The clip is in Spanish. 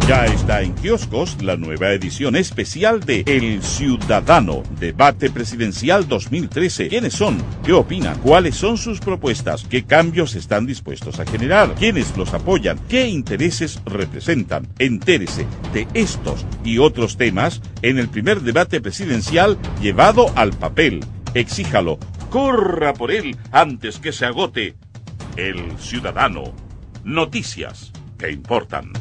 Ya está en kioscos la nueva edición especial de El Ciudadano, Debate Presidencial 2013. ¿Quiénes son? ¿Qué opinan? ¿Cuáles son sus propuestas? ¿Qué cambios están dispuestos a generar? ¿Quiénes los apoyan? ¿Qué intereses representan? Entérese de estos y otros temas en el primer debate presidencial llevado al papel. Exíjalo, corra por él antes que se agote. El Ciudadano. Noticias que importan.